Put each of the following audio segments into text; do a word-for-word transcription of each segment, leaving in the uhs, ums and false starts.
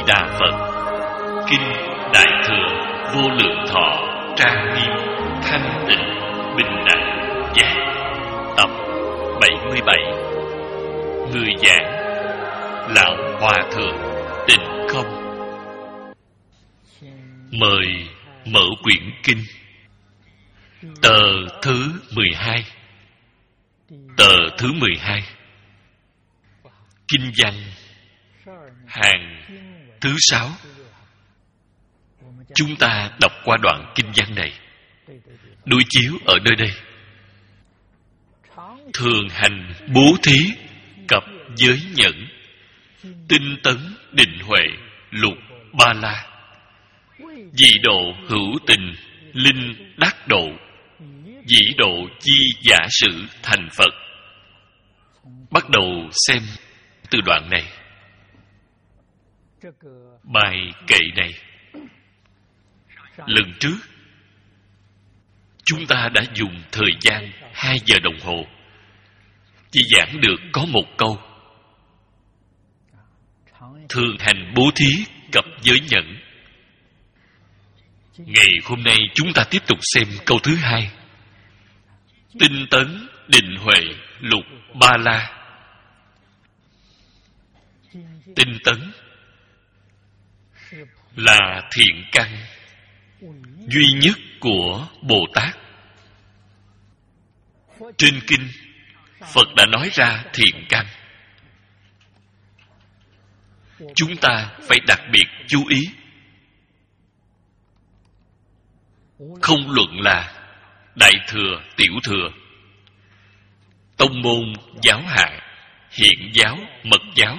Đà Phật. Kinh Đại Thừa Vô Lượng Thọ Trang Nghiêm Thanh Tịnh Bình Đẳng Giác. Tập bảy mươi bảy. Người giảng Lão Hòa Thượng Tịnh Không. Mời mở quyển kinh. Tờ thứ mười hai. Tờ thứ mười hai. Kinh văn hàng thứ sáu. Chúng ta đọc qua đoạn kinh văn này, đối chiếu ở nơi đây. Thường hành bố thí cập giới nhẫn, tinh tấn định huệ lục ba la, dị độ hữu tình linh đắc độ, dĩ độ chi giả sử thành Phật. Bắt đầu xem từ đoạn này. Bài kệ này, lần trước chúng ta đã dùng thời gian hai giờ đồng hồ, chỉ giảng được có một câu. Thường hành bố thí cập giới nhẫn. Ngày hôm nay chúng ta tiếp tục xem câu thứ hai. Tinh tấn định huệ lục ba la. Tinh tấn là thiện căn duy nhất của Bồ Tát. Trên kinh, Phật đã nói ra thiện căn. Chúng ta phải đặc biệt chú ý. Không luận là Đại Thừa, Tiểu Thừa, tông môn, giáo hạng, hiện giáo, mật giáo,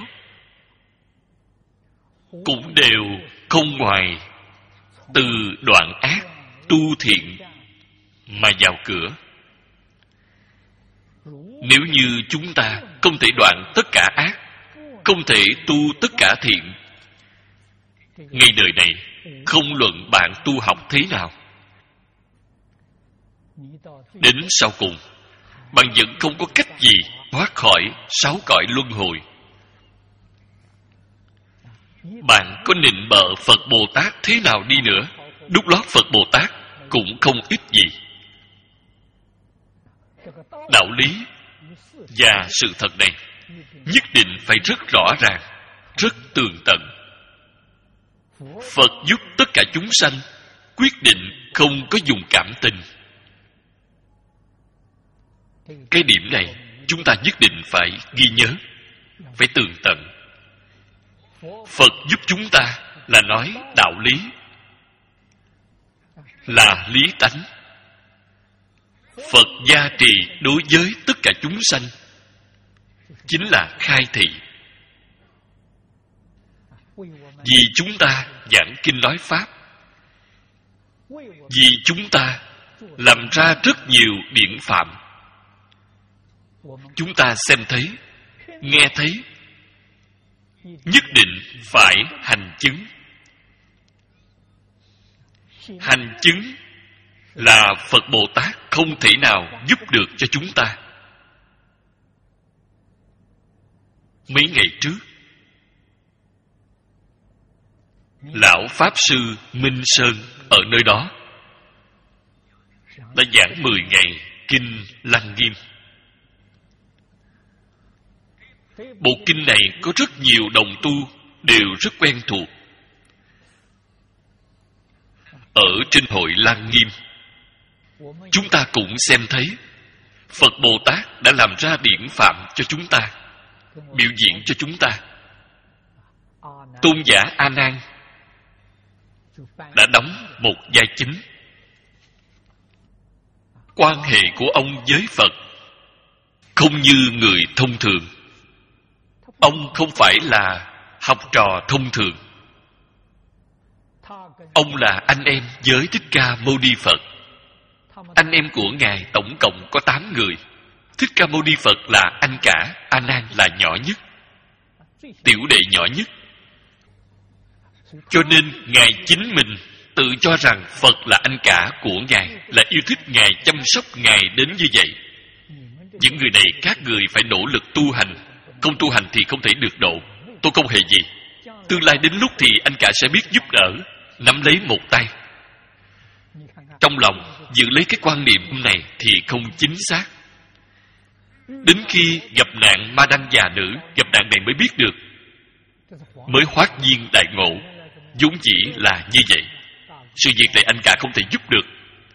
cũng đều không ngoài từ đoạn ác tu thiện mà vào cửa. Nếu như chúng ta không thể đoạn tất cả ác, không thể tu tất cả thiện, ngay đời này không luận bạn tu học thế nào, đến sau cùng bạn vẫn không có cách gì thoát khỏi sáu cõi luân hồi. Bạn có nịnh bợ Phật Bồ Tát thế nào đi nữa, đút lót Phật Bồ Tát cũng không ích gì. Đạo lý và sự thật này nhất định phải rất rõ ràng, rất tường tận. Phật giúp tất cả chúng sanh, quyết định không có dùng cảm tình. Cái điểm này chúng ta nhất định phải ghi nhớ, phải tường tận. Phật giúp chúng ta là nói đạo lý, là lý tánh. Phật gia trì đối với tất cả chúng sanh chính là khai thị. Vì chúng ta giảng kinh nói pháp, vì chúng ta làm ra rất nhiều điển phạm, chúng ta xem thấy, nghe thấy, nhất định phải hành chứng. Hành chứng là Phật Bồ Tát không thể nào giúp được cho chúng ta. Mấy ngày trước, Lão Pháp Sư Minh Sơn ở nơi đó đã giảng mười ngày Kinh Lăng Nghiêm. Bộ kinh này có rất nhiều đồng tu đều rất quen thuộc. Ở trên hội Lăng Nghiêm, chúng ta cũng xem thấy Phật Bồ Tát đã làm ra điển phạm cho chúng ta, biểu diễn cho chúng ta. Tôn giả A Nan đã đóng một vai chính. Quan hệ của ông với Phật không như người thông thường. Ông không phải là học trò thông thường. Ông là anh em với Thích Ca Mâu Ni Phật. Anh em của Ngài tổng cộng có tám người. Thích Ca Mâu Ni Phật là anh cả, A Nan là nhỏ nhất, tiểu đệ nhỏ nhất. Cho nên Ngài chính mình tự cho rằng Phật là anh cả của Ngài, là yêu thích Ngài, chăm sóc Ngài đến như vậy. Những người này các người phải nỗ lực tu hành, không tu hành thì không thể được độ. Tôi không hề gì. Tương lai đến lúc thì anh cả sẽ biết giúp đỡ, nắm lấy một tay. Trong lòng giữ lấy cái quan niệm này thì không chính xác. Đến khi gặp nạn ma đăng già nữ, gặp nạn này mới biết được, mới hoát nhiên đại ngộ. vốn dĩ là như vậy. Sự việc này anh cả không thể giúp được.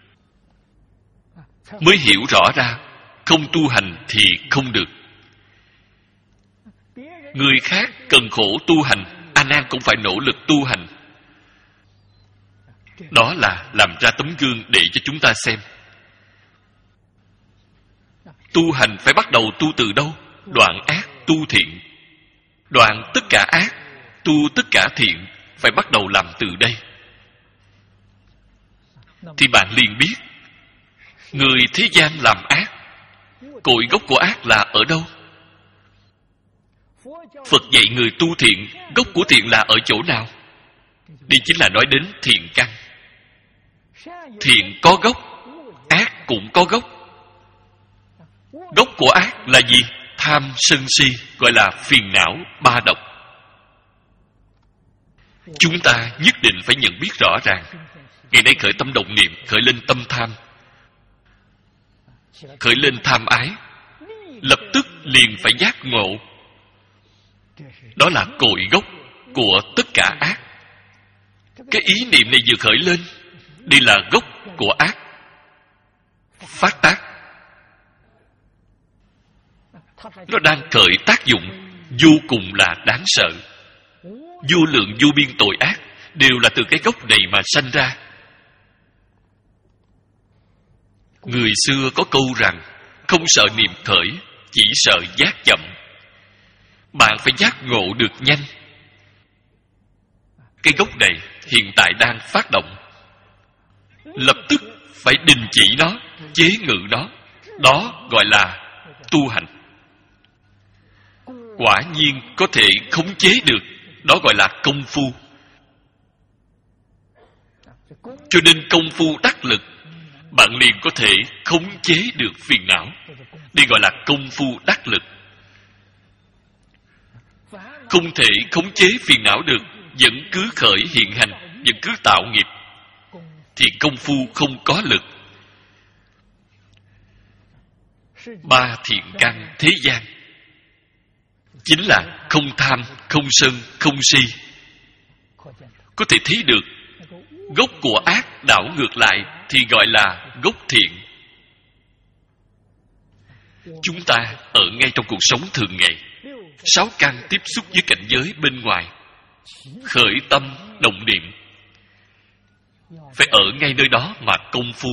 Mới hiểu rõ ra, không tu hành thì không được. Người khác cần khổ tu hành, A Nan cũng phải nỗ lực tu hành. Đó là làm ra tấm gương để cho chúng ta xem. Tu hành phải bắt đầu tu từ đâu? Đoạn ác tu thiện. Đoạn tất cả ác, tu tất cả thiện, phải bắt đầu làm từ đây. Thì bạn liền biết, người thế gian làm ác, cội gốc của ác là ở đâu? Phật dạy người tu thiện, gốc của thiện là ở chỗ nào? Đây chính là nói đến thiện căn. Thiện có gốc, ác cũng có gốc. Gốc của ác là gì? Tham sân si, gọi là phiền não ba độc. Chúng ta nhất định phải nhận biết rõ ràng. Ngày nay khởi tâm động niệm, khởi lên tâm tham, khởi lên tham ái, lập tức liền phải giác ngộ. Đó là cội gốc của tất cả ác. Cái ý niệm này vừa khởi lên, đây là gốc của ác phát tác. Nó đang khởi tác dụng vô cùng là đáng sợ. Vô lượng vô biên tội ác đều là từ cái gốc này mà sanh ra. Người xưa có câu rằng, không sợ niệm khởi, chỉ sợ giác chậm. Bạn phải giác ngộ được nhanh. Cái gốc này hiện tại đang phát động, lập tức phải đình chỉ nó, chế ngự nó. Đó gọi là tu hành. Quả nhiên có thể khống chế được, đó gọi là công phu. Cho nên công phu đắc lực, bạn liền có thể khống chế được phiền não. Đây gọi là công phu đắc lực. Không thể khống chế phiền não được, vẫn cứ khởi hiện hành, vẫn cứ tạo nghiệp, thì công phu không có lực. Ba thiện căn thế gian chính là không tham, không sân, không si. Có thể thấy được gốc của ác đảo ngược lại thì gọi là gốc thiện. Chúng ta ở ngay trong cuộc sống thường ngày, sáu căn tiếp xúc với cảnh giới bên ngoài, khởi tâm động niệm, phải ở ngay nơi đó mà công phu.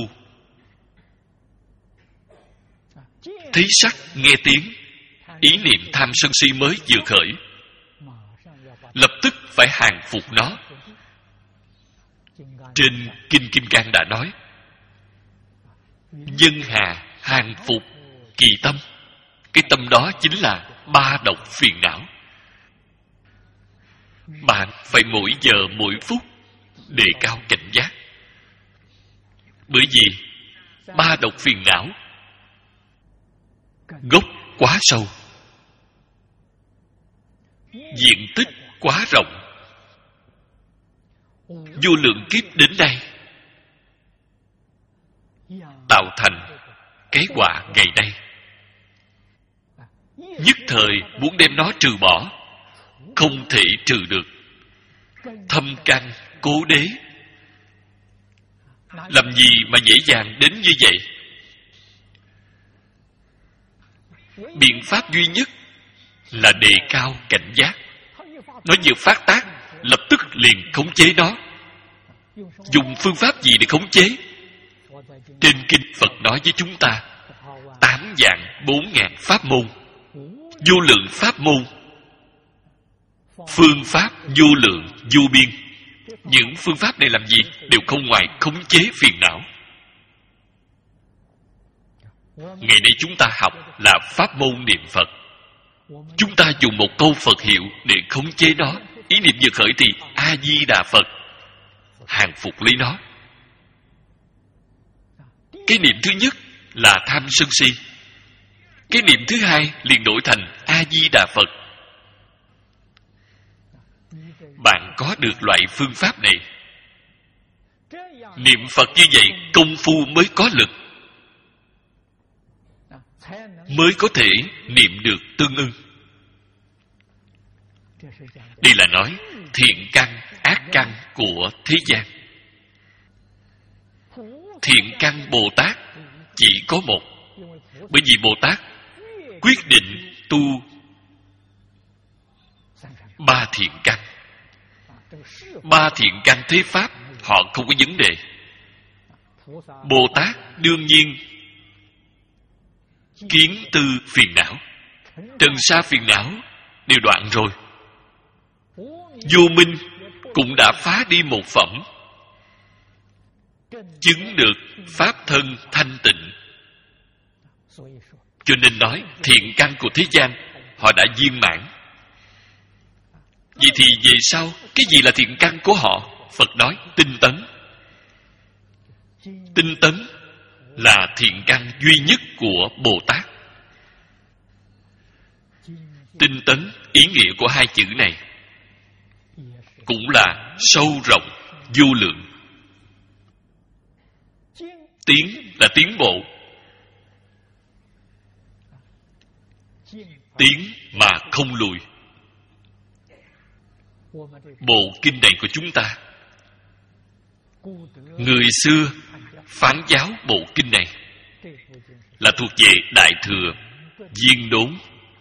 Thấy sắc, nghe tiếng, ý niệm tham sân si mới vừa khởi, lập tức phải hàng phục nó. Trên Kinh Kim Cang đã nói, dân hà hàng phục kỳ tâm. Cái tâm đó chính là ba độc phiền não. Bạn phải mỗi giờ mỗi phút đề cao cảnh giác. Bởi vì ba độc phiền não gốc quá sâu, diện tích quá rộng, vô lượng kiếp đến đây tạo thành cái quả ngày nay. Nhất thời muốn đem nó trừ bỏ, không thể trừ được. Thâm căn cố đế, làm gì mà dễ dàng đến như vậy? Biện pháp duy nhất là đề cao cảnh giác. Nó vừa phát tác, lập tức liền khống chế nó. Dùng phương pháp gì để khống chế? Trên kinh Phật nói với chúng ta, tám vạn bốn ngàn pháp môn, vô lượng pháp môn, phương pháp vô lượng vô biên. Những phương pháp này làm gì? Đều không ngoài khống chế phiền não. Ngày nay chúng ta học là pháp môn niệm Phật. Chúng ta dùng một câu Phật hiệu để khống chế nó. Ý niệm vừa khởi thì A-di-đà Phật, hàng phục lấy nó. Cái niệm thứ nhất là tham sân si, cái niệm thứ hai liền đổi thành A-di-đà Phật. bạn có được loại phương pháp này. Niệm Phật như vậy, công phu mới có lực, mới có thể niệm được tương ưng. Đây là nói thiện căn, ác căn của thế gian. Thiện căn Bồ Tát chỉ có một, bởi vì Bồ Tát quyết định tu ba thiện căn. Ba thiện căn thế pháp họ không có vấn đề. Bồ Tát đương nhiên kiến tư phiền não, trần sa phiền não đều đoạn rồi. Vô minh cũng đã phá đi một phẩm, chứng được pháp thân thanh tịnh. Cho nên nói thiện căn của thế gian họ đã viên mãn. Vậy thì về sau cái gì là thiện căn của họ? Phật nói tinh tấn. Tinh tấn là thiện căn duy nhất của Bồ Tát. Tinh tấn, ý nghĩa của hai chữ này cũng là sâu rộng vô lượng. Tiến là tiến bộ, tiến mà không lùi. Bộ kinh này của chúng ta, người xưa phán giáo bộ kinh này là thuộc về Đại Thừa Viên Đốn,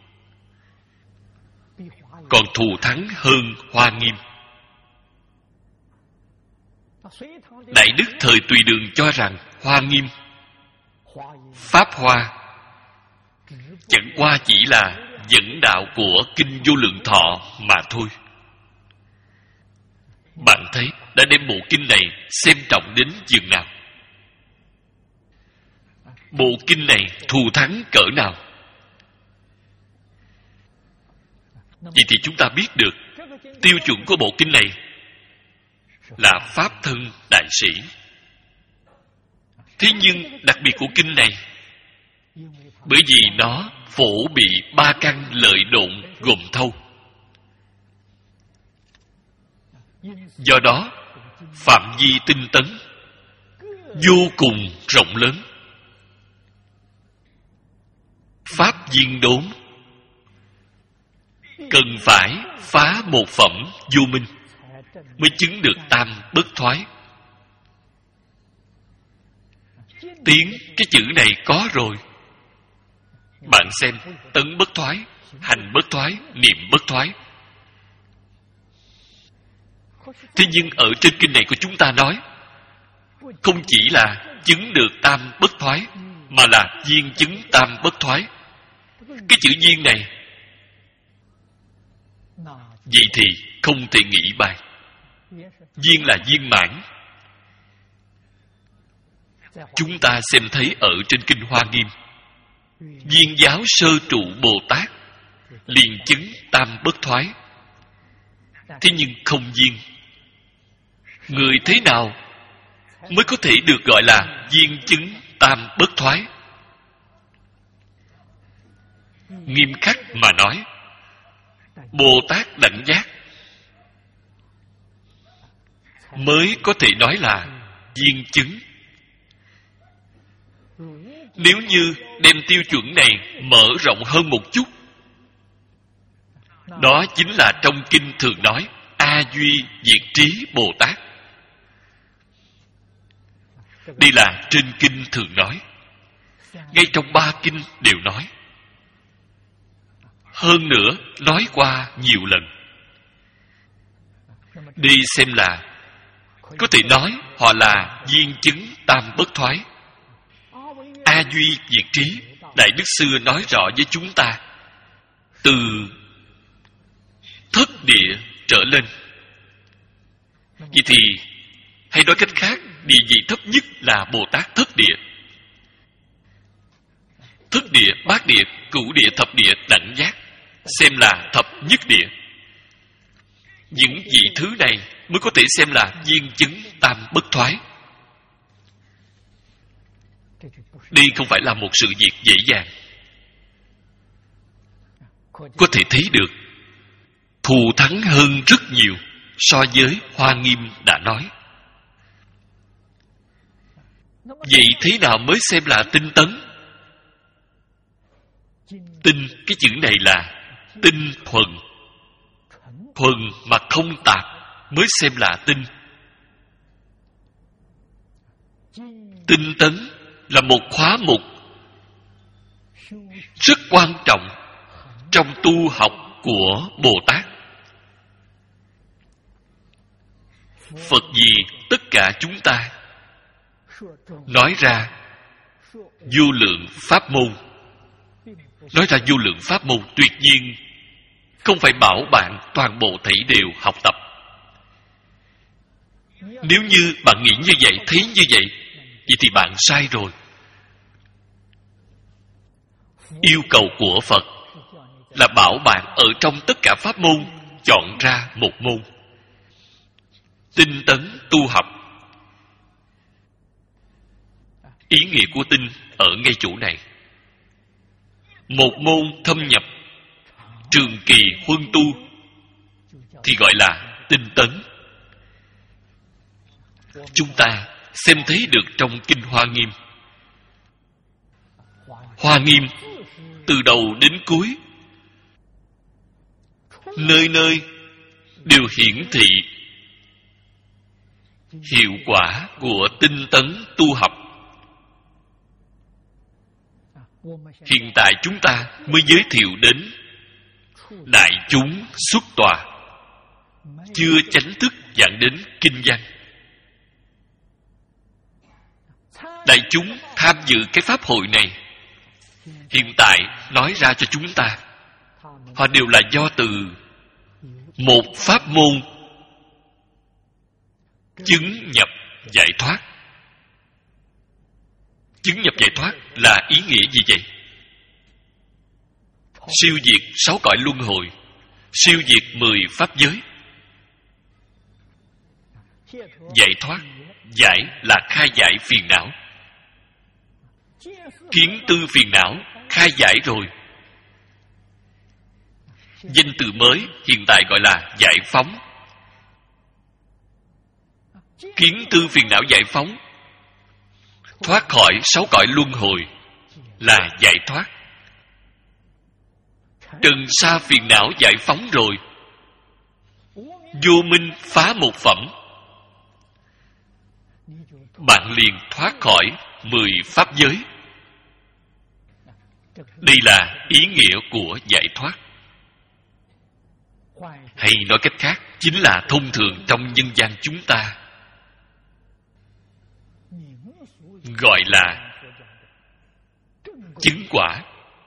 còn thù thắng hơn Hoa Nghiêm. Đại Đức thời Tùy Đường cho rằng Hoa Nghiêm, Pháp Hoa chẳng qua chỉ là dẫn đạo của Kinh Vô Lượng Thọ mà thôi. Bạn thấy đã đem bộ kinh này xem trọng đến chừng nào. Bộ kinh này thù thắng cỡ nào. Vậy thì chúng ta biết được tiêu chuẩn của bộ kinh này là pháp thân đại sĩ. Thế nhưng đặc biệt của kinh này, bởi vì nó phổ bị ba căn lợi độn gồm thâu, do đó phạm vi tinh tấn vô cùng rộng lớn. Pháp viên đốn cần phải phá một phẩm vô minh mới chứng được tam bất thoái. Tiếng cái chữ này có rồi. Bạn xem tấn bất thoái, hành bất thoái, niệm bất thoái. Thế nhưng ở trên kinh này của chúng ta nói không chỉ là chứng được tam bất thoái, mà là viên chứng tam bất thoái. Cái chữ viên này, vậy thì không thể nghĩ bàn. Viên là viên mãn. Chúng ta xem thấy ở trên kinh Hoa Nghiêm, viên giáo sơ trụ Bồ Tát liền chứng tam bất thoái. Thế nhưng không viên. Người thế nào mới có thể được gọi là viên chứng tam bất thoái? Nghiêm khắc mà nói, Bồ Tát đẳng giác mới có thể nói là viên chứng. Nếu như đem tiêu chuẩn này mở rộng hơn một chút, đó chính là trong kinh thường nói A Duy Diệt Trí Bồ Tát. Đây là trên kinh thường nói, ngay trong ba kinh đều nói. Hơn nữa nói qua nhiều lần. Đi xem là có thể nói họ là viên chứng tam bất thoái. A Duy Diệt Trí, Đại Đức xưa nói rõ với chúng ta, từ thất địa trở lên. Vậy thì hay nói cách khác, địa vị thấp nhất là Bồ Tát thất địa. Thất địa, bát địa, cửu địa, thập địa, đẳng giác xem là thập nhất địa. Những vị thứ này mới có thể xem là viên chứng tam bất thoái. Đây không phải là một sự việc dễ dàng. Có thể thấy được thù thắng hơn rất nhiều so với Hoa Nghiêm đã nói. Vậy thế nào mới xem là tinh tấn? Tinh, cái chữ này là tinh thuần. Thuần mà không tạp mới xem là tinh. Tinh tấn là một khóa mục rất quan trọng trong tu học của Bồ Tát. Phật gì tất cả chúng ta nói ra vô lượng pháp môn. Nói ra vô lượng pháp môn tuyệt nhiên không phải bảo bạn toàn bộ thảy đều học tập. Nếu như bạn nghĩ như vậy, thấy như vậy, vậy thì bạn sai rồi. Yêu cầu của Phật là bảo bạn ở trong tất cả pháp môn chọn ra một môn. Tinh tấn tu học. Ý nghĩa của tinh ở ngay chỗ này. Một môn thâm nhập, trường kỳ huân tu thì gọi là tinh tấn. Chúng ta xem thấy được trong Kinh Hoa Nghiêm. Hoa Nghiêm từ đầu đến cuối, nơi nơi đều hiển thị hiệu quả của tinh tấn tu học. Hiện tại chúng ta mới giới thiệu đến đại chúng xuất tòa, chưa chánh thức giảng đến kinh văn. Đại chúng tham dự cái pháp hội này, hiện tại nói ra cho chúng ta, họ đều là do từ một pháp môn chứng nhập giải thoát. Chứng nhập giải thoát là ý nghĩa gì vậy? Siêu diệt sáu cõi luân hồi, siêu diệt mười pháp giới. Giải thoát, giải là khai giải phiền não. Kiến tư phiền não khai giải rồi. Danh từ mới hiện tại gọi là giải phóng. Kiến tư phiền não giải phóng, thoát khỏi sáu cõi luân hồi là giải thoát. Trần sa phiền não giải phóng rồi, vô minh phá một phẩm, bạn liền thoát khỏi mười pháp giới. Đây là ý nghĩa của giải thoát. Hay nói cách khác, chính là thông thường trong nhân gian chúng ta gọi là chứng quả.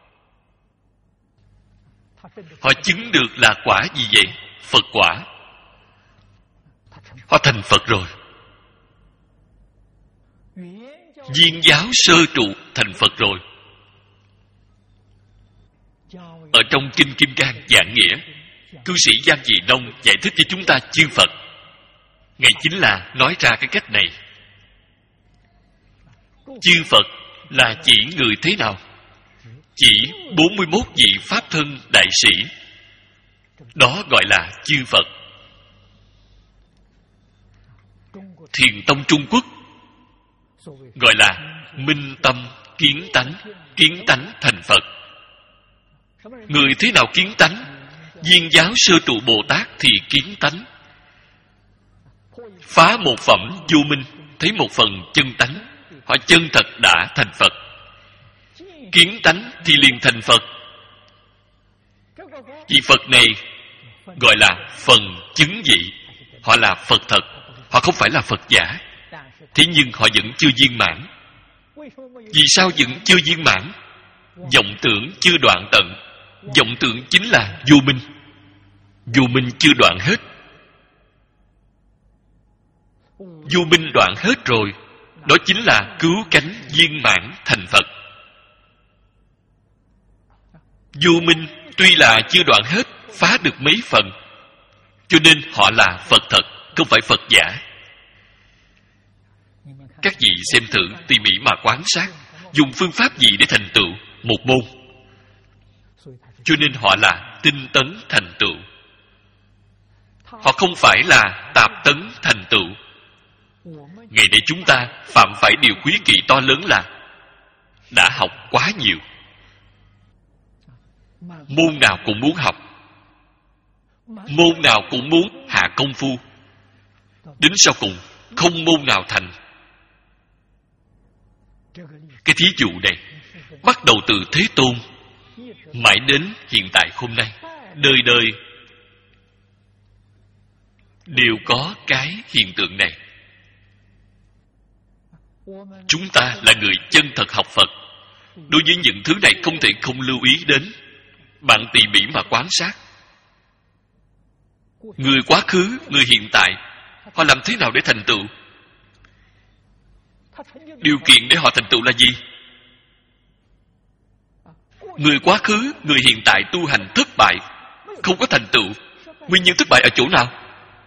Họ chứng được là quả gì vậy? Phật quả. Họ thành Phật rồi. Viên giáo sơ trụ thành Phật rồi. Ở trong Kinh Kim Cang giảng nghĩa, cư sĩ Giang Dị Đông giải thích cho chúng ta chư Phật. Ngài chính là nói ra cái cách này. Chư Phật là chỉ người thế nào? Chỉ bốn mươi mốt vị Pháp thân đại sĩ. Đó gọi là chư Phật. Thiền tông Trung Quốc gọi là minh tâm kiến tánh. Kiến tánh thành Phật. Người thế nào kiến tánh? Viên giáo sơ trụ Bồ Tát thì kiến tánh. Phá một phẩm vô minh, thấy một phần chân tánh, họ chân thật đã thành Phật. Kiến tánh thì liền thành Phật. Vị Phật này gọi là phần chứng vị. Họ là Phật thật, họ không phải là Phật giả. Thế nhưng họ vẫn chưa viên mãn. Vì sao vẫn chưa viên mãn? Vọng tưởng chưa đoạn tận. Vọng tưởng chính là vô minh. Vô minh chưa đoạn hết. Vô minh đoạn hết rồi, đó chính là cứu cánh viên mãn thành Phật. Vô minh tuy là chưa đoạn hết, phá được mấy phần, cho nên họ là Phật thật, không phải Phật giả. Các vị xem thử tỉ mỉ mà quan sát, dùng phương pháp gì để thành tựu một môn. Cho nên họ là tinh tấn thành tựu. Họ không phải là tạp tấn thành tựu. Ngày nay chúng ta phạm phải điều quý kỵ to lớn là đã học quá nhiều. Môn nào cũng muốn học, môn nào cũng muốn hạ công phu, đến sau cùng không môn nào thành. Cái thí dụ này bắt đầu từ Thế Tôn mãi đến hiện tại hôm nay, đời đời đều có cái hiện tượng này. Chúng ta là người chân thật học Phật, đối với những thứ này không thể không lưu ý đến. Bạn tỉ mỉ mà quan sát người quá khứ, người hiện tại, họ làm thế nào để thành tựu? Điều kiện để họ thành tựu là gì? Người quá khứ, người hiện tại tu hành thất bại, không có thành tựu. Nguyên nhân thất bại ở chỗ nào?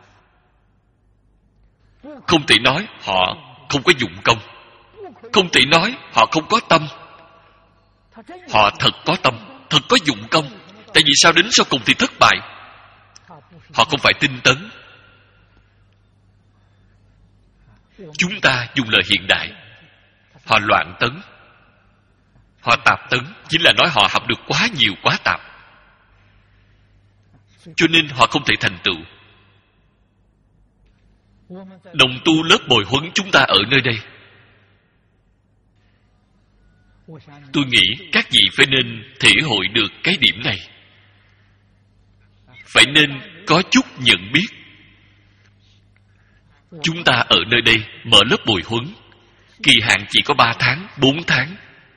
Không thể nói họ không có dụng công, không thể nói họ không có tâm. Họ thật có tâm, thật có dụng công. Tại vì sao đến sau cùng thì thất bại? Họ không phải tinh tấn. Chúng ta dùng lời hiện đại, họ loạn tấn, họ tạp tấn, chính là nói họ học được quá nhiều, quá tạp, cho nên họ không thể thành tựu. Đồng tu lớp bồi huấn chúng ta ở nơi đây, tôi nghĩ các vị phải nên thể hội được cái điểm này, phải nên có chút nhận biết. Chúng ta ở nơi đây mở lớp bồi huấn, kỳ hạn chỉ có ba tháng, bốn tháng.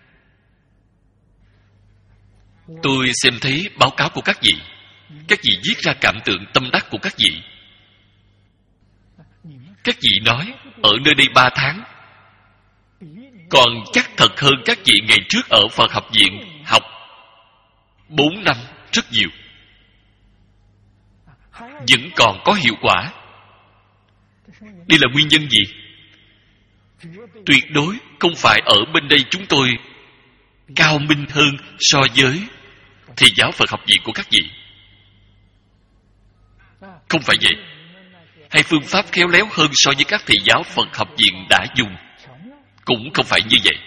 Tôi xem thấy báo cáo của các vị, các vị viết ra cảm tưởng tâm đắc của các vị. Các vị nói ở nơi đây ba tháng, còn chắc thật hơn các vị ngày trước ở Phật học viện học bốn năm rất nhiều, vẫn còn có hiệu quả. Đây là nguyên nhân gì? Tuyệt đối không phải ở bên đây chúng tôi cao minh hơn so với thầy giáo Phật học viện của các vị. Không phải vậy. Hay phương pháp khéo léo hơn so với các thầy giáo Phật học viện đã dùng. Cũng không phải như vậy.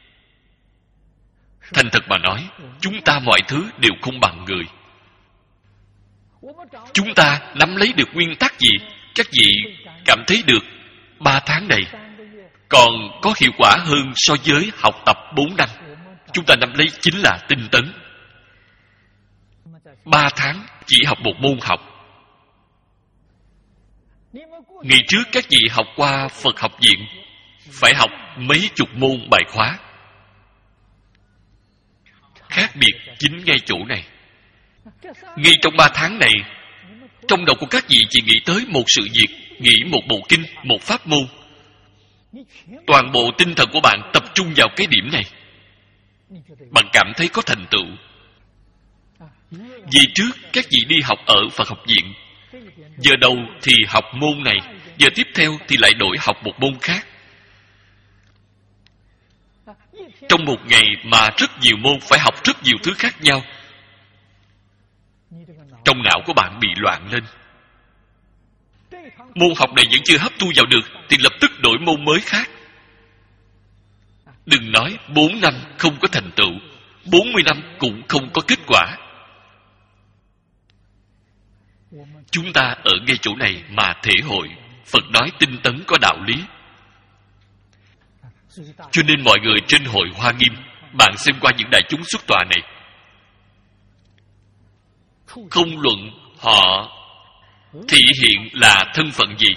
Thành thật mà nói, chúng ta mọi thứ đều không bằng người. Chúng ta nắm lấy được nguyên tắc gì? Các vị cảm thấy được ba tháng này còn có hiệu quả hơn so với học tập bốn năm. Chúng ta nắm lấy chính là tinh tấn. Ba tháng chỉ học một môn học. Ngày trước các vị học qua Phật học viện phải học mấy chục môn bài khóa. Khác biệt chính ngay chỗ này. Ngay trong ba tháng này, trong đầu của các vị chỉ nghĩ tới một sự việc, nghĩ một bộ kinh, một pháp môn. Toàn bộ tinh thần của bạn tập trung vào cái điểm này. Bạn cảm thấy có thành tựu. Vì trước các vị đi học ở Phật học viện, giờ đầu thì học môn này, giờ tiếp theo thì lại đổi học một môn khác. Trong một ngày mà rất nhiều môn, phải học rất nhiều thứ khác nhau. Trong não của bạn bị loạn lên. Môn học này vẫn chưa hấp thu vào được thì lập tức đổi môn mới khác. Đừng nói bốn năm không có thành tựu, bốn mươi năm cũng không có kết quả. Chúng ta ở ngay chỗ này mà thể hội Phật nói tinh tấn có đạo lý. Cho nên mọi người trên hội Hoa Nghiêm, bạn xem qua những đại chúng xuất tọa này, không luận họ thị hiện là thân phận gì,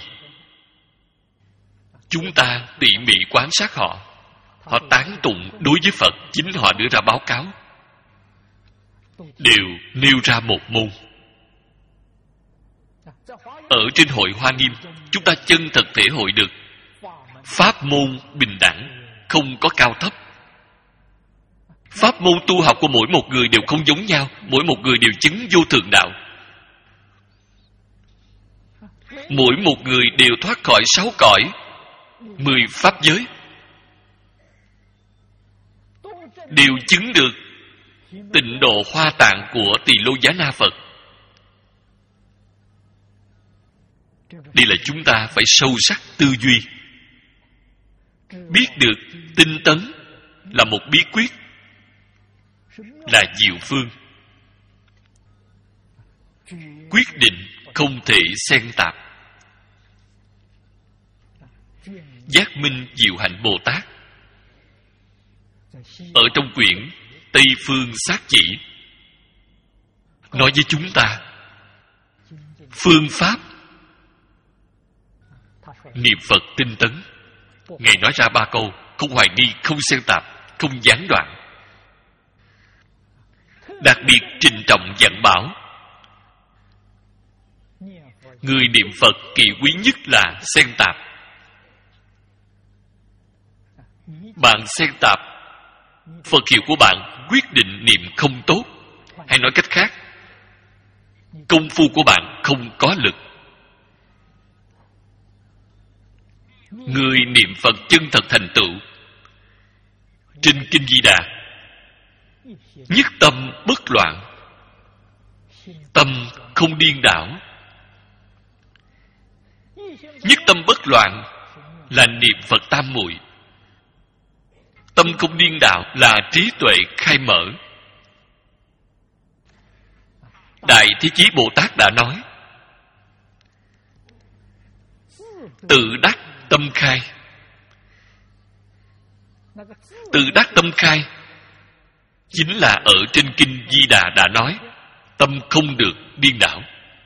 chúng ta tỉ mỉ quan sát họ. Họ tán tụng đối với Phật, chính họ đưa ra báo cáo, đều nêu ra một môn. Ở trên hội Hoa Nghiêm, chúng ta chân thật thể hội được pháp môn bình đẳng, không có cao thấp. Pháp môn tu học của mỗi một người đều không giống nhau, mỗi một người đều chứng vô thượng đạo. Mỗi một người đều thoát khỏi sáu cõi, mười pháp giới, đều chứng được tịnh độ Hoa Tạng của Tỳ Lô Giá Na Phật. Đây là chúng ta phải sâu sắc tư duy. Biết được tinh tấn là một bí quyết, là diệu phương. Quyết định không thể xen tạp. Giác Minh Diệu Hạnh Bồ Tát ở trong quyển Tây Phương Sát Chỉ nói với chúng ta phương pháp niệm Phật tinh tấn. Ngài nói ra ba câu: không hoài nghi, không xen tạp, không gián đoạn. Đặc biệt trịnh trọng dặn bảo người niệm Phật kỳ quý nhất là xen tạp. Bạn xen tạp, Phật hiệu của bạn quyết định niệm không tốt. Hay nói cách khác, công phu của bạn không có lực. Người niệm Phật chân thật thành tựu, trên Kinh Di Đà, nhất tâm bất loạn, tâm không điên đảo. Nhất tâm bất loạn là niệm Phật tam muội. Tâm không điên đảo là trí tuệ khai mở. Đại Thế Chí Bồ Tát đã nói: tự đắc tâm khai. Tự đắc tâm khai chính là ở trên Kinh Di Đà đã nói tâm không được điên đảo.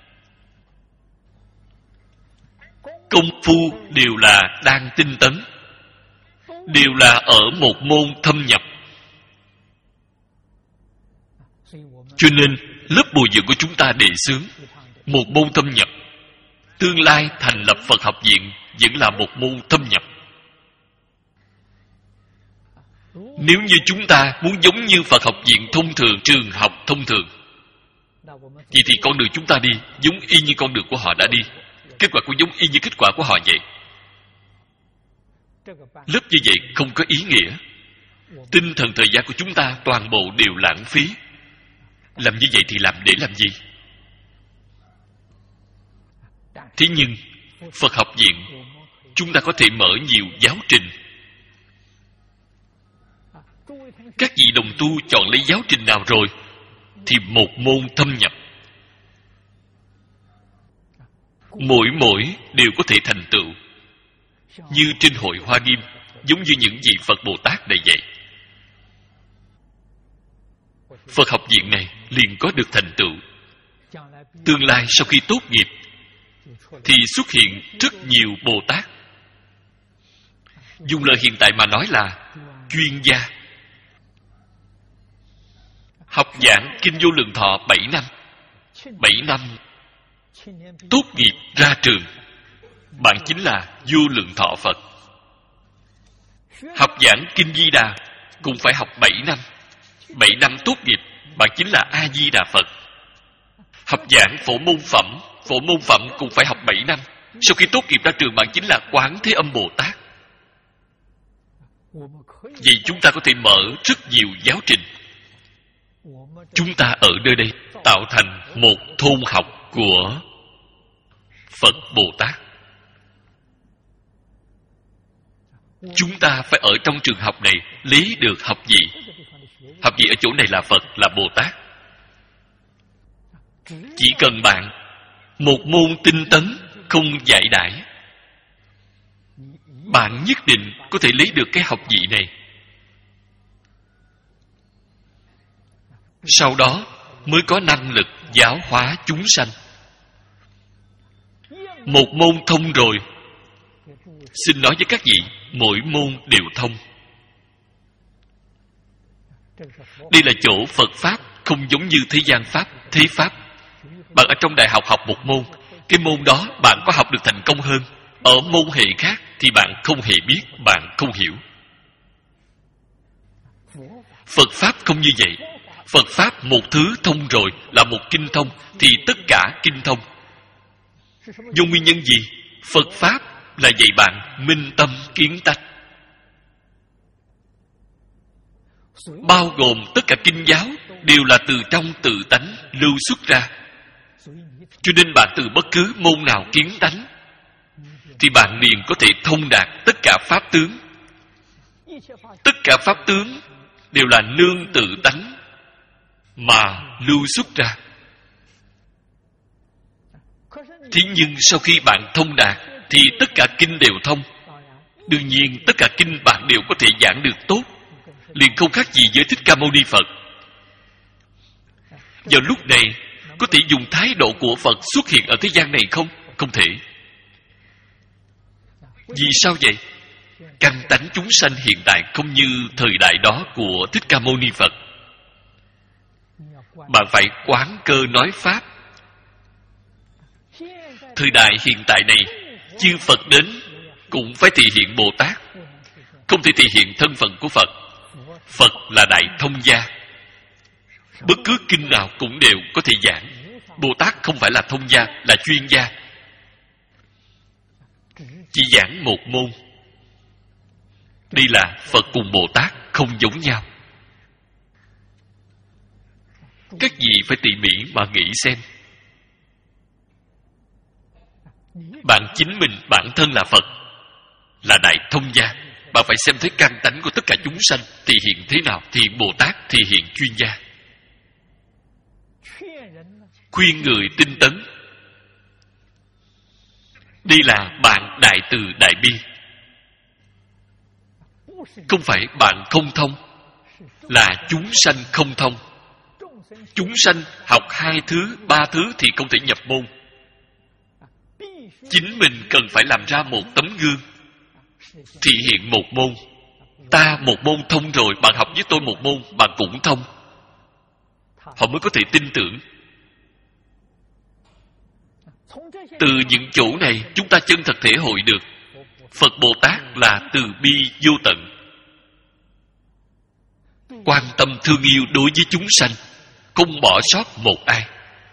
Công phu đều là đang tinh tấn, đều là ở một môn thâm nhập. Cho nên lớp bồi dưỡng của chúng ta đề xướng một môn thâm nhập. Tương lai thành lập Phật học viện vẫn là một môn thâm nhập. Nếu như chúng ta muốn giống như Phật học viện thông thường, trường học thông thường, vậy thì con đường chúng ta đi giống y như con đường của họ đã đi. Kết quả cũng giống y như kết quả của họ vậy. Lớp như vậy không có ý nghĩa. Tinh thần thời gian của chúng ta toàn bộ đều lãng phí. Làm như vậy thì làm để làm gì? Thế nhưng Phật học viện chúng ta có thể mở nhiều giáo trình. Các vị đồng tu chọn lấy giáo trình nào rồi thì một môn thâm nhập, mỗi mỗi đều có thể thành tựu. Như trên hội Hoa Nghiêm, giống như những vị Phật Bồ Tát này vậy. Phật học viện này liền có được thành tựu. Tương lai sau khi tốt nghiệp thì xuất hiện rất nhiều Bồ Tát. Dùng lời hiện tại mà nói là chuyên gia. Học giảng Kinh Vô Lượng Thọ bảy năm. bảy năm tốt nghiệp ra trường, bạn chính là Vô Lượng Thọ Phật. Học giảng Kinh Di Đà cũng phải học bảy năm. bảy năm tốt nghiệp, bạn chính là A Di Đà Phật. Học giảng Phổ Môn Phẩm, Phổ Môn Phẩm cũng phải học bảy năm. Sau khi tốt nghiệp ra trường, bạn chính là Quán Thế Âm Bồ Tát. Vậy chúng ta có thể mở rất nhiều giáo trình. Chúng ta ở nơi đây tạo thành một thôn học của Phật Bồ Tát. Chúng ta phải ở trong trường học này lấy được học vị. Học vị ở chỗ này là Phật, là Bồ Tát. Chỉ cần bạn một môn tinh tấn không giải đãi, bạn nhất định có thể lấy được cái học vị này. Sau đó mới có năng lực giáo hóa chúng sanh. Một môn thông rồi, xin nói với các vị, mỗi môn đều thông. Đây là chỗ Phật Pháp không giống như thế gian Pháp, thế Pháp. Bạn ở trong đại học học một môn, cái môn đó bạn có học được thành công hơn. Ở môn hệ khác thì bạn không hề biết, bạn không hiểu. Phật Pháp không như vậy. Phật Pháp một thứ thông rồi là một kinh thông, thì tất cả kinh thông. Do nguyên nhân gì? Phật Pháp là dạy bạn minh tâm kiến tánh, bao gồm tất cả kinh giáo đều là từ trong tự tánh lưu xuất ra. Cho nên bạn từ bất cứ môn nào kiến tánh thì bạn liền có thể thông đạt tất cả pháp tướng. Tất cả pháp tướng đều là nương tự tánh mà lưu xuất ra. Thế nhưng sau khi bạn thông đạt thì tất cả kinh đều thông. Đương nhiên tất cả kinh bạn đều có thể giảng được tốt, liền không khác gì với Thích Ca Mâu Ni Phật. Vào lúc này có thể dùng thái độ của Phật xuất hiện ở thế gian này không? Không thể. Vì sao vậy? Căn tánh chúng sanh hiện tại không như thời đại đó của Thích Ca Mâu Ni Phật. Bạn phải quán cơ nói pháp. Thời đại hiện tại này, chư Phật đến cũng phải thể hiện Bồ Tát, không thể thể hiện thân phận của Phật. Phật là đại thông gia, bất cứ kinh nào cũng đều có thể giảng. Bồ Tát không phải là thông gia, là chuyên gia, chỉ giảng một môn. Đây là Phật cùng Bồ Tát không giống nhau. Các vị phải tỉ mỉ mà nghĩ xem. Bạn chính mình, bản thân là Phật, là đại thông gia. Bạn phải xem thấy căn tánh của tất cả chúng sanh thì hiện thế nào, thì Bồ Tát thì hiện chuyên gia. Khuyên người tinh tấn, đây là bạn đại từ đại bi. Không phải bạn không thông, là chúng sanh không thông. Chúng sanh học hai thứ, ba thứ thì không thể nhập môn. Chính mình cần phải làm ra một tấm gương, thị hiện một môn. Ta một môn thông rồi, bạn học với tôi một môn, bạn cũng thông. Họ mới có thể tin tưởng. Từ những chỗ này chúng ta chân thật thể hội được Phật Bồ Tát là từ bi vô tận, quan tâm thương yêu đối với chúng sanh, không bỏ sót một ai,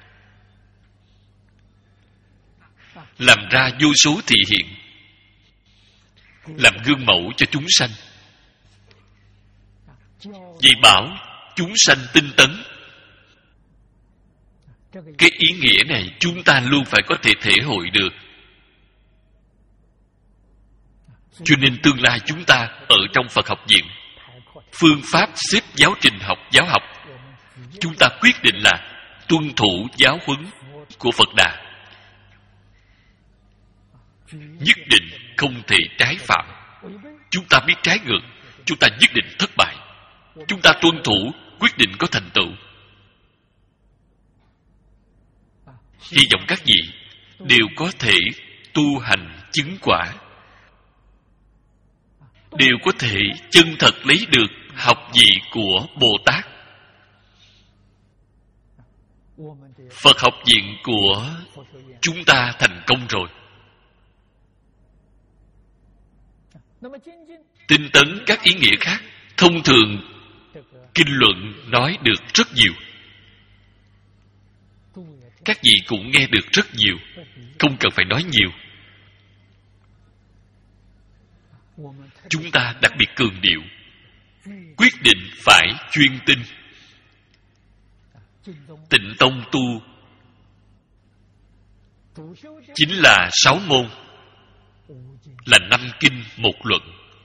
làm ra vô số thị hiện, làm gương mẫu cho chúng sanh. Vì bảo chúng sanh tinh tấn. Cái ý nghĩa này chúng ta luôn phải có thể thể hội được. Cho nên tương lai chúng ta ở trong Phật học viện, phương pháp xếp giáo trình học, giáo học, chúng ta quyết định là tuân thủ giáo huấn của Phật Đà, nhất định không thể trái phạm. Chúng ta biết trái ngược, chúng ta nhất định thất bại. Chúng ta tuân thủ, quyết định có thành tựu. Hy vọng các vị đều có thể tu hành chứng quả, đều có thể chân thật lấy được học vị của Bồ Tát. Phật học viện của chúng ta thành công rồi. Tinh tấn các ý nghĩa khác, thông thường kinh luận nói được rất nhiều, các vị cũng nghe được rất nhiều, không cần phải nói nhiều. Chúng ta đặc biệt cường điệu, quyết định phải chuyên tinh. Tịnh tông tu chính là sáu môn, là năm kinh một luận.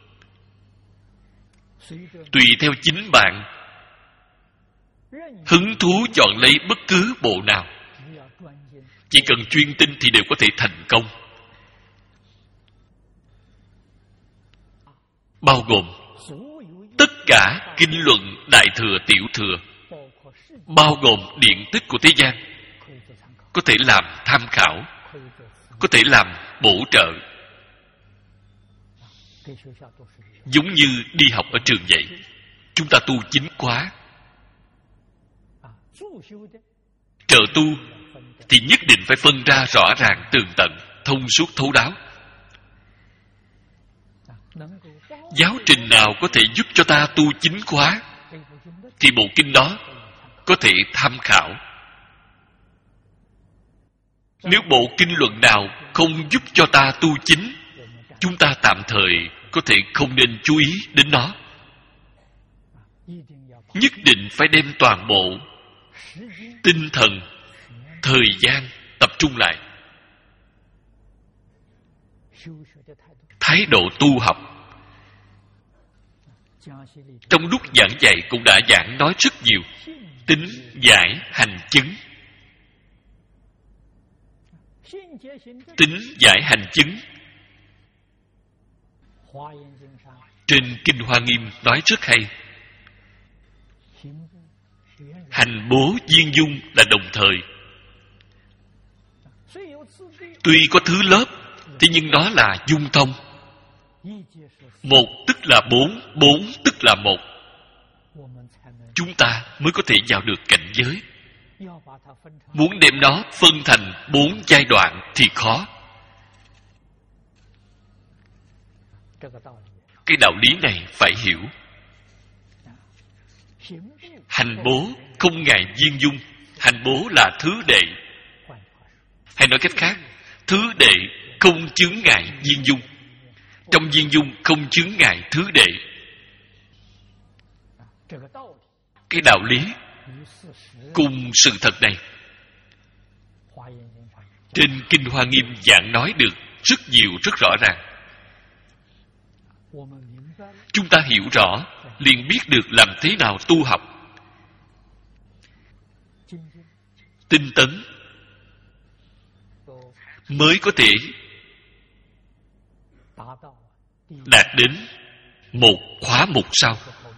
Tùy theo chính bạn hứng thú chọn lấy bất cứ bộ nào, chỉ cần chuyên tinh thì đều có thể thành công. Bao gồm tất cả kinh luận Đại Thừa, Tiểu Thừa, bao gồm điện tích của thế gian, có thể làm tham khảo, có thể làm bổ trợ. Giống như đi học ở trường vậy, chúng ta tu chính khóa, trợ tu thì nhất định phải phân ra rõ ràng tường tận, thông suốt thấu đáo. Giáo trình nào có thể giúp cho ta tu chính khóa thì bộ kinh đó có thể tham khảo. Nếu bộ kinh luận nào không giúp cho ta tu chính, chúng ta tạm thời có thể không nên chú ý đến nó. Nhất định phải đem toàn bộ tinh thần, thời gian tập trung lại. thái độ tu học. Trong lúc giảng dạy cũng đã giảng nói rất nhiều. Tín giải hành chứng. Tín giải hành chứng trên Kinh Hoa Nghiêm nói rất hay. Hành bố duyên dung là đồng thời. Tuy có thứ lớp, thế nhưng nó là dung thông. Một tức là bốn, bốn tức là một. Chúng ta mới có thể vào được cảnh giới. Muốn đem nó phân thành bốn giai đoạn thì khó. Cái đạo lý này phải hiểu. Hành bố không ngại duyên dung. Hành bố là thứ đệ. Hay nói cách khác, thứ đệ không chướng ngại duyên dung. Trong duyên dung không chướng ngại thứ đệ. Cái đạo lý cùng sự thật này trên Kinh Hoa Nghiêm giảng nói được rất nhiều, rất rõ ràng. Chúng ta hiểu rõ, liền biết được làm thế nào tu học. Tinh tấn mới có thể đạt đến một khóa mục sau,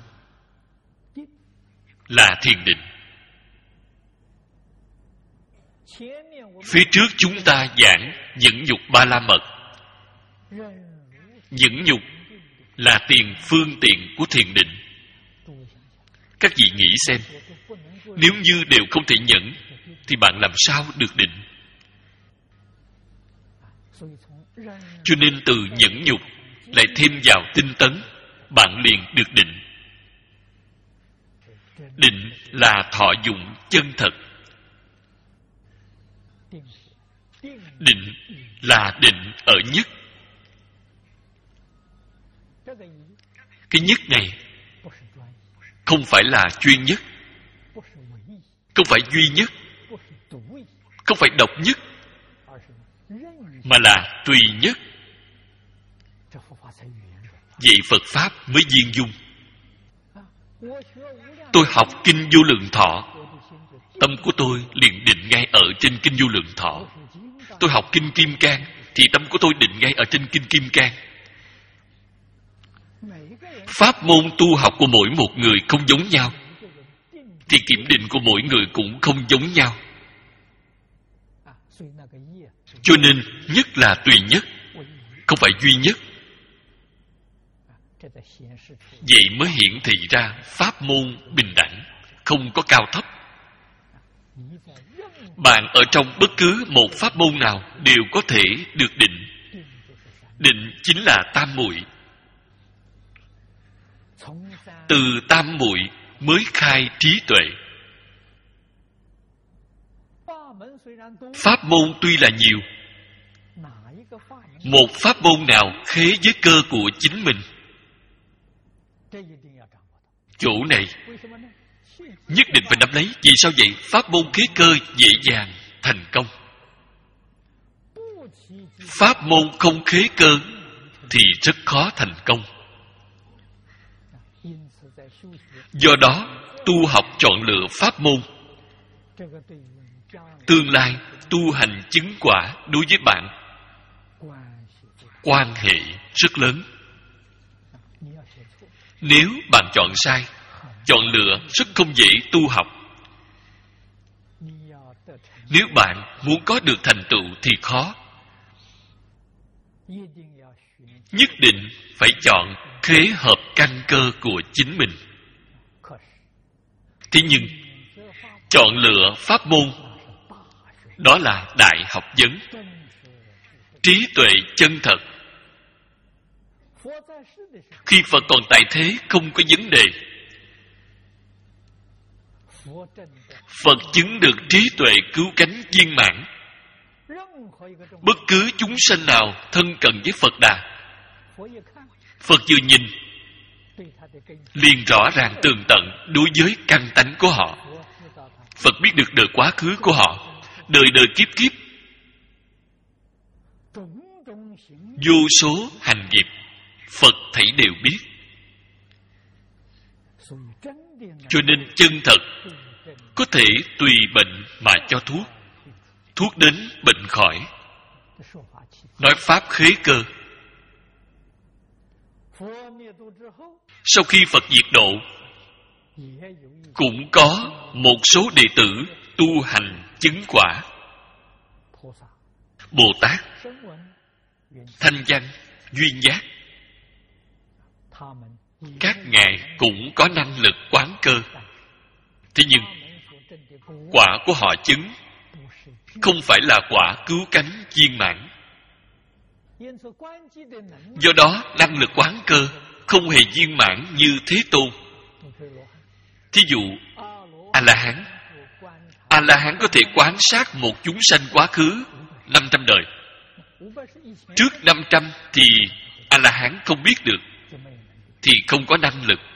là thiền định. Phía trước chúng ta giảng nhẫn nhục ba la mật. Nhẫn nhục là tiền phương tiện của thiền định. Các vị nghĩ xem, nếu như đều không thể nhẫn thì bạn làm sao được định? Cho nên từ nhẫn nhục lại thêm vào tinh tấn, bạn liền được định. Định là thọ dụng chân thật. Định là định ở nhất. Cái nhất này không phải là chuyên nhất, không phải duy nhất, không phải độc nhất, mà là tùy nhất. Vậy Phật Pháp mới viên dung. Tôi học Kinh Vô Lượng Thọ, tâm của tôi liền định ngay ở trên Kinh Vô Lượng Thọ. Tôi học Kinh Kim Cang thì tâm của tôi định ngay ở trên Kinh Kim Cang. Pháp môn tu học của mỗi một người không giống nhau, thì kiểm định của mỗi người cũng không giống nhau. Cho nên nhất là tùy nhất, không phải duy nhất. Vậy mới hiển thị ra pháp môn bình đẳng, không có cao thấp. Bạn ở trong bất cứ một pháp môn nào đều có thể được định. Định chính là tam muội. Từ tam muội mới khai trí tuệ. Pháp môn tuy là nhiều, một pháp môn nào khế với cơ của chính mình, chỗ này nhất định phải nắm lấy. Vì sao vậy? Pháp môn khế cơ dễ dàng thành công. Pháp môn không khế cơ thì rất khó thành công. Do đó, tu học chọn lựa pháp môn, tương lai tu hành chứng quả đối với bạn quan hệ rất lớn. Nếu bạn chọn sai, chọn lựa rất không dễ tu học. Nếu bạn muốn có được thành tựu thì khó. Nhất định phải chọn khế hợp căn cơ của chính mình. Thế nhưng chọn lựa pháp môn, đó là đại học vấn, trí tuệ chân thật. Khi Phật còn tại thế không có vấn đề. Phật chứng được trí tuệ cứu cánh viên mãn. Bất cứ chúng sanh nào thân cận với Phật Đà, Phật vừa nhìn liền rõ ràng tường tận đối với căn tánh của họ. Phật biết được đời quá khứ của họ, đời đời kiếp kiếp, vô số hành nghiệp Phật thảy đều biết. Cho nên chân thật có thể tùy bệnh mà cho thuốc, thuốc đến bệnh khỏi. Nói pháp khế cơ. Sau khi Phật diệt độ, cũng có một số đệ tử tu hành chứng quả. Bồ Tát, Thanh Văn, Duyên Giác, các ngài cũng có năng lực quán cơ. Thế nhưng quả của họ chứng không phải là quả cứu cánh viên mãn. Do đó năng lực quán cơ không hề viên mãn như Thế Tôn. Thí dụ A-la-hán, A-la-hán có thể quan sát một chúng sanh quá khứ năm trăm đời. Trước năm trăm thì A-la-hán không biết được, thì không có năng lực.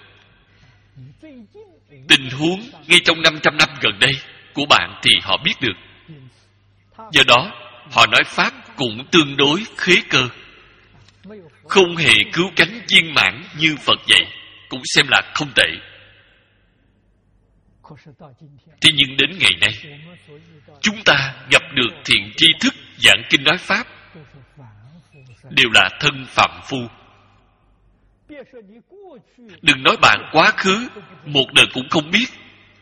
Tình huống ngay trong năm trăm năm gần đây của bạn thì họ biết được. Do đó họ nói pháp cũng tương đối khế cơ, không hề cứu cánh viên mãn như Phật dạy, cũng xem là không tệ. Thế nhưng đến ngày nay, chúng ta gặp được thiện tri thức giảng kinh nói pháp đều là thân phạm phu. Đừng nói bạn quá khứ một đời cũng không biết,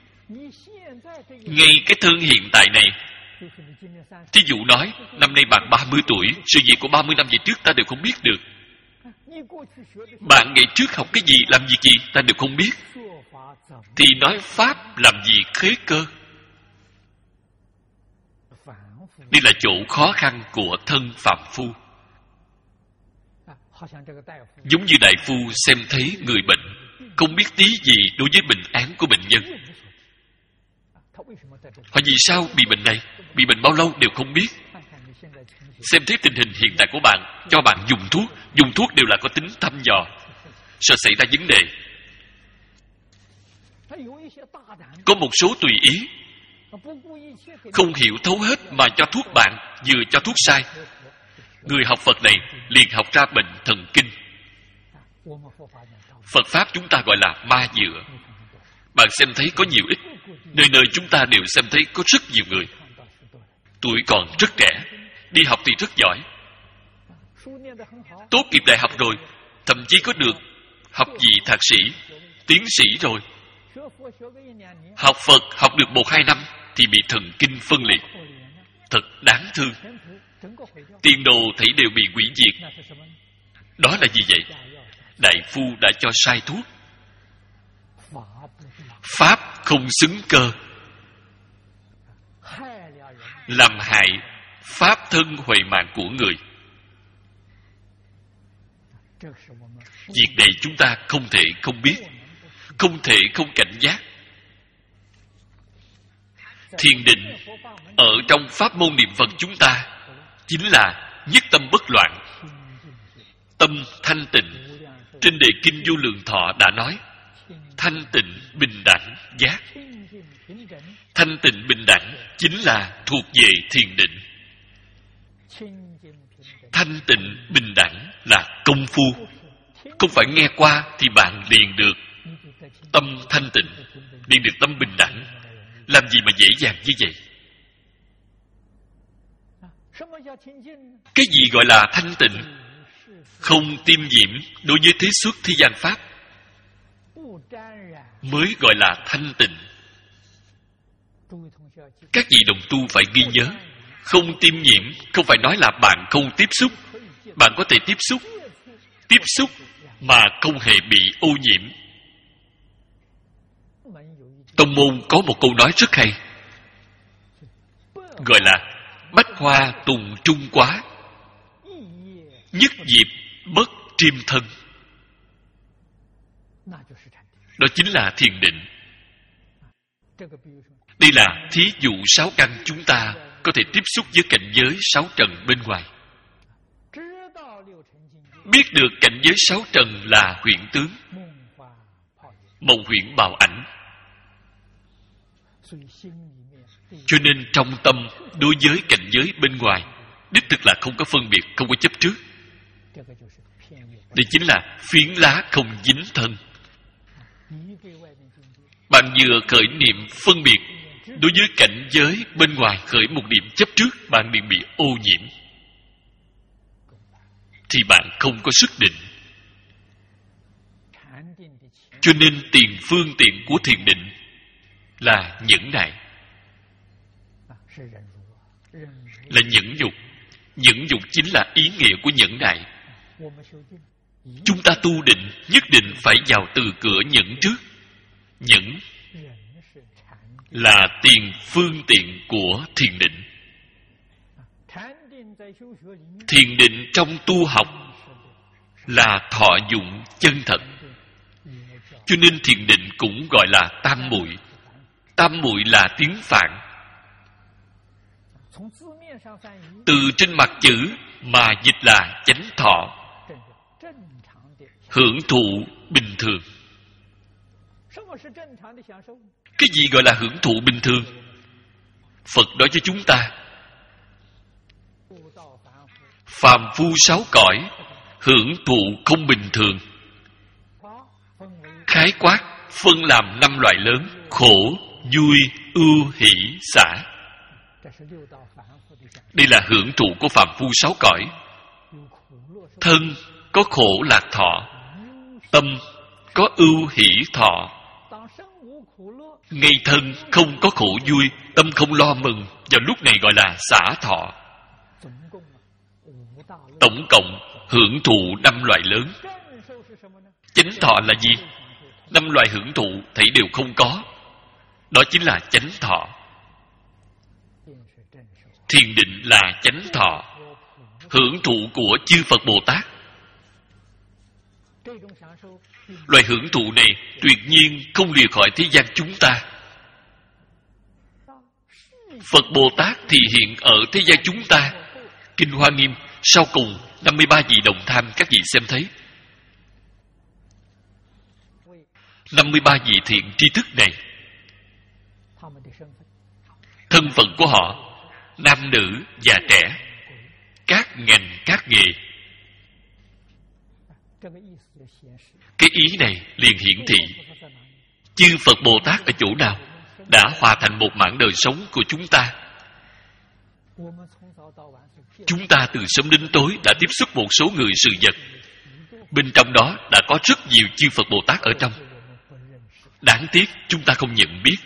ngay cái thân hiện tại này. Thí dụ nói năm nay bạn ba mươi tuổi, sự việc của ba mươi năm về trước ta đều không biết được. Bạn ngày trước học cái gì, làm gì gì ta đều không biết, thì nói pháp làm gì khế cơ. Đây là chỗ khó khăn của thân phạm phu. Giống như đại phu xem thấy người bệnh, không biết tí gì đối với bệnh án của bệnh nhân. Họ vì sao bị bệnh này, bị bệnh bao lâu đều không biết. Xem thấy tình hình hiện tại của bạn, cho bạn dùng thuốc, dùng thuốc đều là có tính thăm dò, sợ xảy ra vấn đề. Có một số tùy ý, không hiểu thấu hết mà cho thuốc bạn, vừa cho thuốc sai. Người học Phật này liền học ra bệnh thần kinh. Phật Pháp chúng ta gọi là ma dựa. Bạn xem thấy có nhiều ít, nơi nơi chúng ta đều xem thấy có rất nhiều người. Tuổi còn rất trẻ, đi học thì rất giỏi, tốt nghiệp đại học rồi, thậm chí có được học vị thạc sĩ, tiến sĩ rồi. Học Phật học được một hai năm thì bị thần kinh phân liệt, thật đáng thương. Tiền đồ thảy đều bị hủy diệt. Đó là gì vậy? Đại phu đã cho sai thuốc. Pháp không xứng cơ, làm hại pháp thân huệ mạng của người. Việc này chúng ta không thể không biết, không thể không cảnh giác. Thiền định ở trong pháp môn niệm Phật chúng ta chính là nhất tâm bất loạn, tâm thanh tịnh. Trên đề kinh Vô Lượng Thọ đã nói thanh tịnh bình đẳng giác. Thanh tịnh bình đẳng chính là thuộc về thiền định. Thanh tịnh bình đẳng là công phu, không phải nghe qua thì bạn liền được tâm thanh tịnh, liền được tâm bình đẳng. Làm gì mà dễ dàng như vậy? Cái gì gọi là thanh tịnh? Không tiêm nhiễm đối với thế xuất thế gian pháp mới gọi là thanh tịnh. Các vị đồng tu phải ghi nhớ, không tiêm nhiễm không phải nói là bạn không tiếp xúc. Bạn có thể tiếp xúc, tiếp xúc mà không hề bị ô nhiễm. Tông môn có một câu nói rất hay, gọi là bách hoa tùng trung quá, nhất diệp bất triêm thân. Đó chính là thiền định. Đây là thí dụ sáu căn chúng ta có thể tiếp xúc với cảnh giới sáu trần bên ngoài. Biết được cảnh giới sáu trần là huyễn tướng, mộng huyễn bào ảnh. Cho nên trong tâm đối với cảnh giới bên ngoài đích thực là không có phân biệt, không có chấp trước. Đây chính là phiến lá không dính thân. Bạn vừa khởi niệm phân biệt đối với cảnh giới bên ngoài, khởi một niệm chấp trước, bạn liền bị ô nhiễm, thì bạn không có sức định. Cho nên tiền phương tiện của thiền định là nhẫn nại, là nhẫn nhục. Nhẫn nhục chính là ý nghĩa của nhẫn nại. Chúng ta tu định nhất định phải vào từ cửa nhẫn trước. Nhẫn là tiền phương tiện của thiền định. Thiền định trong tu học là thọ dụng chân thật. Cho nên thiền định cũng gọi là tam muội. Tam muội là tiếng Phạn. Từ trên mặt chữ mà dịch là chánh thọ, hưởng thụ bình thường. Cái gì gọi là hưởng thụ bình thường? Phật nói cho chúng ta, phàm phu sáu cõi hưởng thụ không bình thường. Khái quát phân làm năm loại lớn: khổ, vui, ưu, hỷ, xả. Đây là hưởng thụ của phàm phu sáu cõi. Thân có khổ lạc thọ, tâm có ưu hỷ thọ. Ngay thân không có khổ vui, tâm không lo mừng, vào lúc này gọi là xả thọ. Tổng cộng hưởng thụ năm loại lớn. Chánh thọ là gì? Năm loại hưởng thụ thảy đều không có. Đó chính là chánh thọ. Thiền định là chánh thọ, hưởng thụ của chư Phật Bồ Tát. Loại hưởng thụ này tuyệt nhiên không lìa khỏi thế gian chúng ta. Phật Bồ Tát thì hiện ở thế gian chúng ta. Kinh Hoa Nghiêm sau cùng năm mươi ba vị đồng tham, các vị xem thấy. năm mươi ba vị thiện tri thức này, thân phận của họ nam nữ già trẻ, các ngành các nghề. Cái ý này liền hiển thị chư Phật Bồ Tát ở chỗ nào đã hòa thành một mảng đời sống của chúng ta. Chúng ta từ sớm đến tối đã tiếp xúc một số người sự vật, bên trong đó đã có rất nhiều chư Phật Bồ Tát ở trong. Đáng tiếc chúng ta không nhận biết.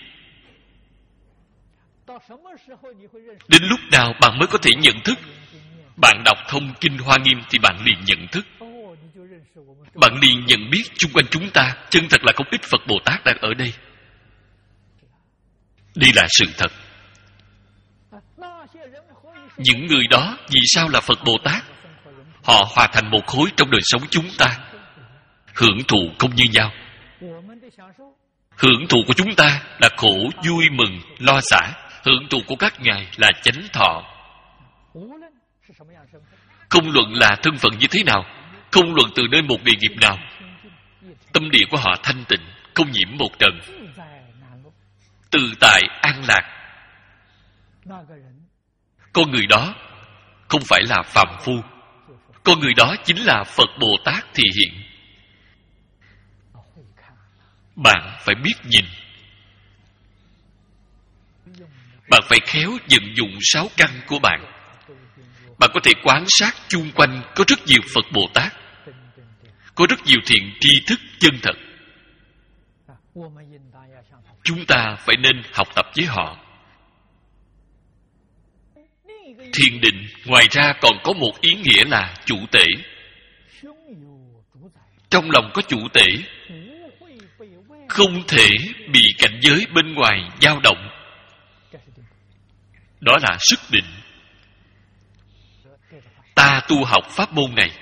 Đến lúc nào bạn mới có thể nhận thức? Bạn đọc thông Kinh Hoa Nghiêm thì bạn liền nhận thức. Bạn liền nhận biết chung quanh chúng ta chân thật là không ít Phật Bồ Tát đang ở đây. Đây là sự thật. Những người đó vì sao là Phật Bồ Tát? Họ hòa thành một khối trong đời sống chúng ta, hưởng thụ không như nhau. Hưởng thụ của chúng ta là khổ, vui, mừng, lo xả. Hưởng thụ của các ngài là chánh thọ. Không luận là thân phận như thế nào, không luận từ nơi một nghề nghiệp nào, tâm địa của họ thanh tịnh, không nhiễm một trần, tự tại an lạc. Con người đó không phải là phàm phu, con người đó chính là Phật Bồ Tát thị hiện. Bạn phải biết nhìn. Bạn phải khéo vận dụng sáu căn của bạn. Bạn có thể quan sát chung quanh có rất nhiều Phật Bồ Tát, có rất nhiều thiện tri thức chân thật. Chúng ta phải nên học tập với họ. Thiền định ngoài ra còn có một ý nghĩa là chủ tể. Trong lòng có chủ tể, không thể bị cảnh giới bên ngoài dao động. Đó là sức định. Ta tu học pháp môn này,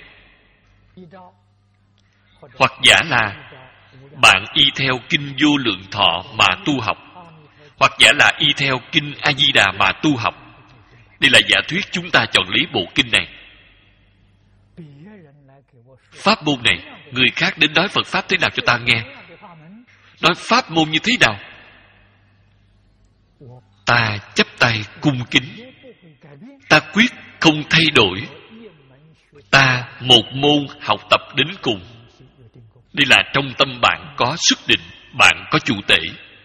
hoặc giả là bạn y theo kinh Vô Lượng Thọ mà tu học, hoặc giả là y theo kinh A Di Đà mà tu học. Đây là giả thuyết chúng ta chọn lấy bộ kinh này. Pháp môn này, người khác đến nói Phật Pháp thế nào cho ta nghe. Nói pháp môn như thế nào? Ta chắp tay cung kính. Ta quyết không thay đổi. ta một môn học tập đến cùng. Đây là trong tâm bạn có sức định, bạn có chủ tể.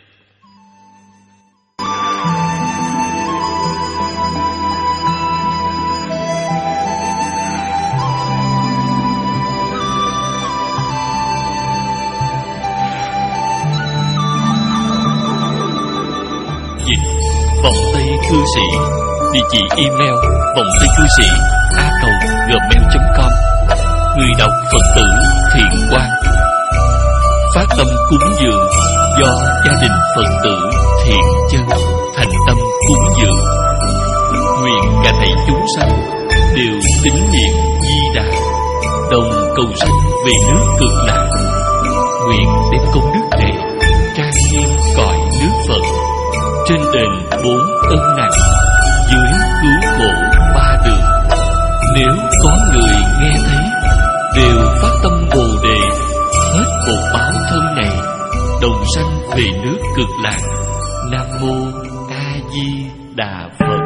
Dịch vọng tây cư sĩ, địa chỉ email vọng tây cư sĩ a còng gmail chấm com. Người đọc Phật tử Thiện Quang. Phát tâm cúng dường do gia đình Phật tử Thiện Chân thành tâm cúng dường. Nguyện cả thảy chúng sanh đều tín niệm Di Đà, đồng cầu sanh về nước Cực Lạc. Nguyện đem công đức này trang nghiêm cõi nước Phật, trên đền bốn ân nặng, dưới cứu khổ ba đường. Nếu có người nghe thấy đều phát tâm Bồ Đề, hết bột báo thân này, đồng sanh về nước Cực Lạc. Nam mô A Di Đà Phật.